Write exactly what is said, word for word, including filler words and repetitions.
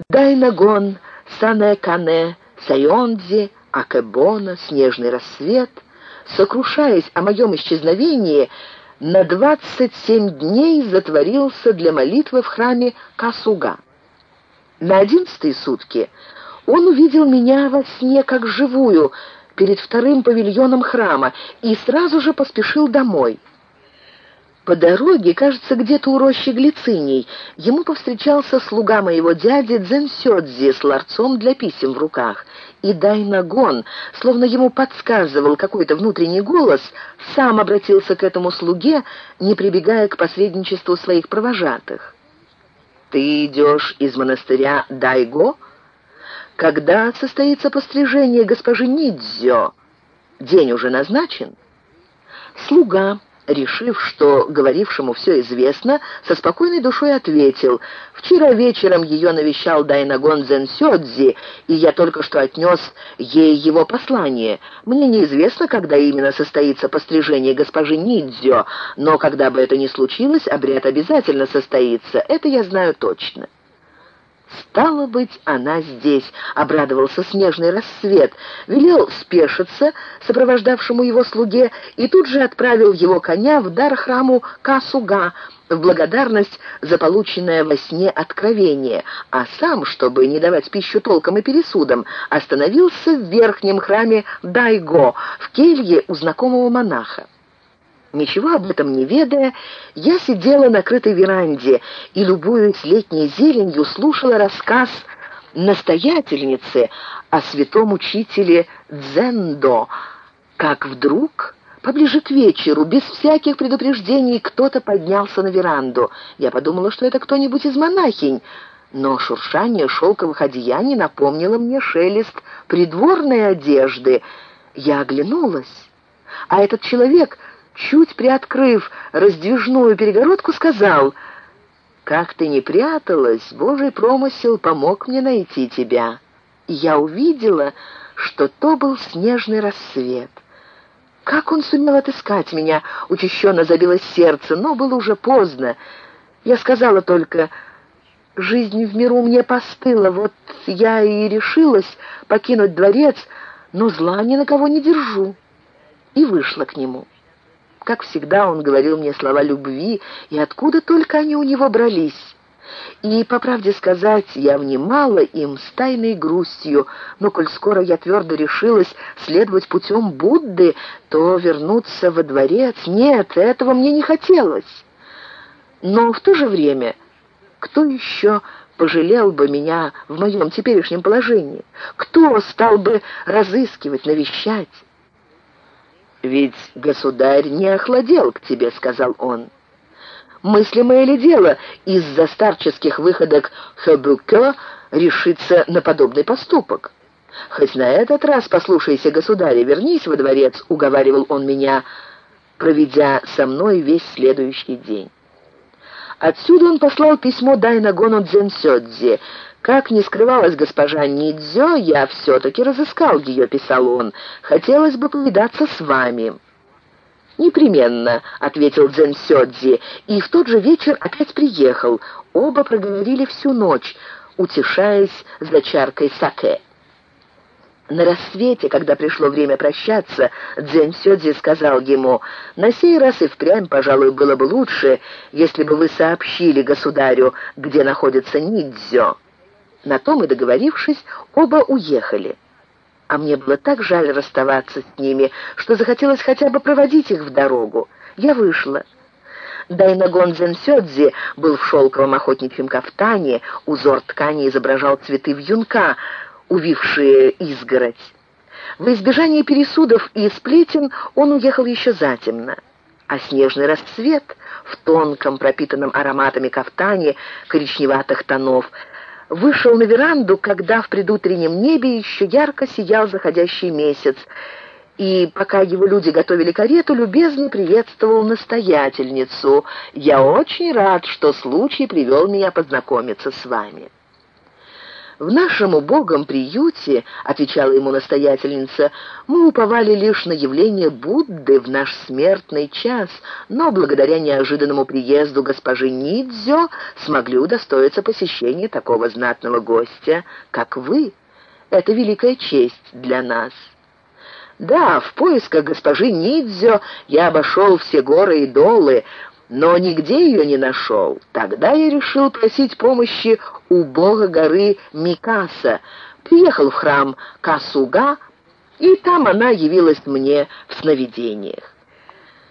Дайнагон, Сане-Кане, Сайондзи, Акебона, Снежный рассвет, сокрушаясь о моем исчезновении, на двадцать семь дней затворился для молитвы в храме Касуга. На одиннадцатые сутки он увидел меня во сне как живую перед вторым павильоном храма и сразу же поспешил домой. По дороге, кажется, где-то у рощи глициний, ему повстречался слуга моего дяди Дзенсёдзи с ларцом для писем в руках, и Дайнагон, словно ему подсказывал какой-то внутренний голос, сам обратился к этому слуге, не прибегая к посредничеству своих провожатых. «Ты идешь из монастыря Дайго? Когда состоится пострижение госпожи Нидзё? День уже назначен?» Слуга, решив, что говорившему все известно, со спокойной душой ответил: «Вчера вечером ее навещал Дайнагон Дзенсёдзи, и я только что отнес ей его послание. Мне неизвестно, когда именно состоится пострижение госпожи Нидзё, но когда бы это ни случилось, обряд обязательно состоится, это я знаю точно». «Стало быть, она здесь», — обрадовался Снежный рассвет, велел спешиться сопровождавшему его слуге и тут же отправил его коня в дар храму Касуга в благодарность за полученное во сне откровение, а сам, чтобы не давать пищу толкам и пересудам, остановился в верхнем храме Дайго, в келье у знакомого монаха. Ничего об этом не ведая, я сидела на крытой веранде и, любуясь летней зеленью, слушала рассказ настоятельницы о святом учителе Дзендо, как вдруг, поближе к вечеру, без всяких предупреждений, кто-то поднялся на веранду. Я подумала, что это кто-нибудь из монахинь, но шуршание шелковых одеяний напомнило мне шелест придворной одежды. Я оглянулась, а этот человек, чуть приоткрыв раздвижную перегородку, сказал: «Как ты не пряталась, Божий промысел помог мне найти тебя». И я увидела, что то был Снежный рассвет. Как он сумел отыскать меня, учащенно забилось сердце, но было уже поздно. Я сказала только: «Жизнь в миру мне постыла, вот я и решилась покинуть дворец, но зла ни на кого не держу». И вышла к нему. Как всегда, он говорил мне слова любви, и откуда только они у него брались. И, по правде сказать, я внимала им с тайной грустью, но коль скоро я твердо решилась следовать путем Будды, то вернуться во дворец, нет, этого мне не хотелось. Но в то же время, кто еще пожалел бы меня в моем теперешнем положении? Кто стал бы разыскивать, навещать? «Ведь государь не охладел к тебе», — сказал он. «Мыслимое ли дело из-за старческих выходок Хэбюкё решиться на подобный поступок? Хоть на этот раз послушайся государя, вернись во дворец», — уговаривал он меня, проведя со мной весь следующий день. Отсюда он послал письмо Дайнагону Дзенсёдзи. «Как не скрывалась госпожа Нидзё, я все-таки разыскал ее», — писал он. «Хотелось бы повидаться с вами». «Непременно», — ответил Дзенсёдзи, и в тот же вечер опять приехал. Оба проговорили всю ночь, утешаясь за чаркой саке. На рассвете, когда пришло время прощаться, Дзенсёдзи сказал ему: «На сей раз и впрямь, пожалуй, было бы лучше, если бы вы сообщили государю, где находится Нидзё». На том и договорившись, оба уехали. А мне было так жаль расставаться с ними, что захотелось хотя бы проводить их в дорогу. Я вышла. Дайнагон Дзенсёдзи был в шелковом охотничьем кафтане, узор ткани изображал цветы вьюнка, увившие изгородь. Во избежание пересудов и сплетен он уехал еще затемно. А Снежный рассвет в тонком, пропитанном ароматами кафтане коричневатых тонов вышел на веранду, когда в предутреннем небе еще ярко сиял заходящий месяц, и пока его люди готовили карету, любезно приветствовал настоятельницу: «Я очень рад, что случай привел меня познакомиться с вами». «В нашем убогом приюте, — отвечала ему настоятельница, — мы уповали лишь на явление Будды в наш смертный час, но благодаря неожиданному приезду госпожи Нидзё смогли удостоиться посещения такого знатного гостя, как вы. Это великая честь для нас». Да, в поисках госпожи Нидзё я обошел все горы и долы, но нигде ее не нашел. Тогда я решил просить помощи у бога горы Микаса, приехал в храм Касуга, и там она явилась мне в сновидениях.